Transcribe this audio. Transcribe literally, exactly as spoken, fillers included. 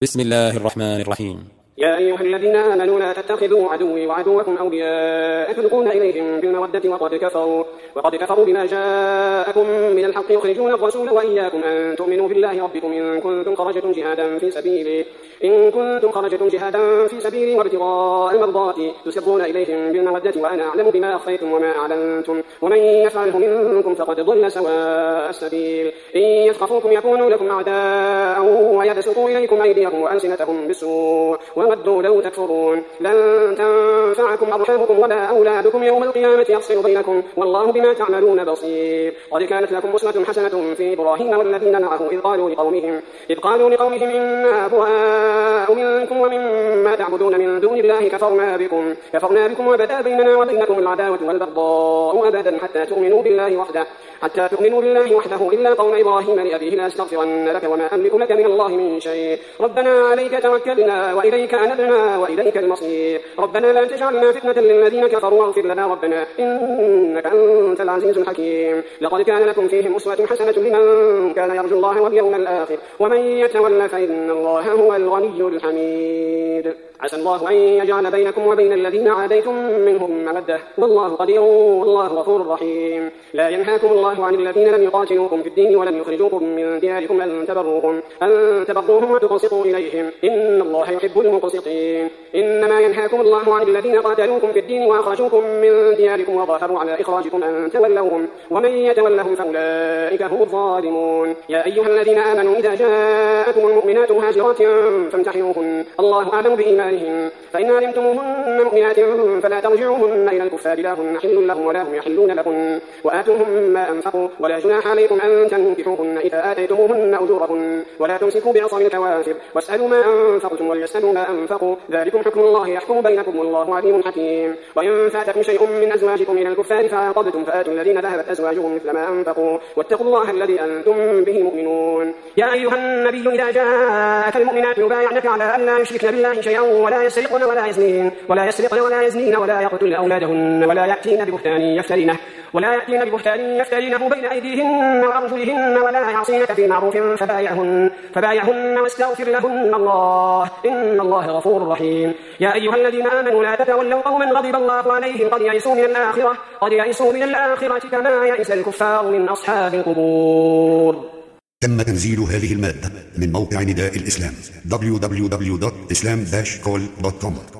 بسم الله الرحمن الرحيم. يا أيها الذين آمنوا لا تتخذوا عدوي وعدوكم أولياء تلقون إليهم بالمودة وقد كفروا وقد كفروا بما جاءكم من الحق يخرجون الرسول وإياكم أن تؤمنوا بالله ربكم إن كنتم خرجتم جهادا في سبيلي إن كنتم خرجتم جهادا في سبيلي وابتغاء مرضاتي تسرون إليهم بالمودة وأنا أعلم بما أخفيتم وما أعلنتم ومن يفعله منكم فقد ضل سواء السبيل إن يثقفوكم يكونوا لكم أعداء ويبسطوا إليكم أيديهم وألسنتهم بالسوء وودوا لو تكفرون لن تنفعكم أرحامكم ولا أولادكم يوم القيامة يفصل بينكم والله بما تعملون بصير. قد كانت لكم أسوة حسنة في إبراهيم والذين معه إذ قالوا لقومهم إذ قالوا لقومهم إنا براء منكم ومما تعبدون من دون الله كفرنا بكم كفرنا بكم وبدا بيننا وبينكم العداوة والبغضاء أبدا حتى تؤمنوا بالله وحده حتى تؤمنوا بالله وحده إلا قوم إبراهيم لأبيه لأستغفرن لك وما أملك لك من الله من شيء ربنا عليك توكلنا وإليك أنبنا وإليك المصير ربنا لا تجعلنا فتنة للذين كفروا واغفر لنا ربنا إنك أنت العزيز الحكيم. لقد كان لكم فيهم أسوة حسنة لمن كان يرجو الله واليوم الآخر ومن يتولى فإن الله هو الغني الحميد. عسى الله أن يجعل بينكم وبين الذين عاديتم منهم مودة والله قدير والله غفور رحيم. لا ينهاكم الله عن الذين لم يقاتلوكم في الدين ولم يخرجوكم من دياركم أن تبروهم أن تبروهم وتقسطوا إليهم إن الله يحب المقسطين. إنما ينهاكم الله عن الذين قاتلوكم في الدين وأخرجوكم من دياركم وظاهروا على إخراجكم أن تولوهم ومن يتولهم فأولئك هم الظالمون. يا أيها الذين آمنوا إذا جاءكم المؤمنات مهاجرات فامتحنوهن الله أعلم بإيمانهن فإن علمتموهن مؤمنات فلا ترجعوهن إلى الكفار لا هن حل لهم ولا هم يحلون لهن وآتوهم ما أنفقوا ولا جناح عليكم أن تنكحوهن إذا آتيتموهن أجورهن ولا تمسكوا بعصم الكوافر واسألوا ما أنفقتم وليسألوا ما أنفقوا ذلكم حكم الله يحكم بينكم والله عليم حكيم. وإن فاتكم شيء من أزواجكم إلى الكفار فعاقبتم فآتوا الذين ذهبت أزواجهم مثل ما أنفقوا واتقوا الله الذي أنتم به مؤمنون. يا أيها النبي إذا جاءك المؤمنات يبايعنك على أن لا يشركن بالله شيئا ولا يسرقن ولا يزنين ولا يسرقن ولا يزنين ولا يقتلن أولادهن ولا يأتين ببهتان يفترينه ولا يأتين ببهتان يفترينه بين أيديهن وأرجلهن ولا يعصينك في معروف فبايعهن فبايعهن واستغفر لهن الله إن الله غفور رحيم. يا أيها الذين آمنوا لا تتولوا قوما غضب الله عليهم قد يئسوا من الآخرة قد يئسوا من الآخرة كما يئس الكفار من أصحاب القبور. تم تنزيل هذه المادة من موقع نداء الإسلام دبليو دبليو دبليو دوت إسلام داش كول دوت كوم.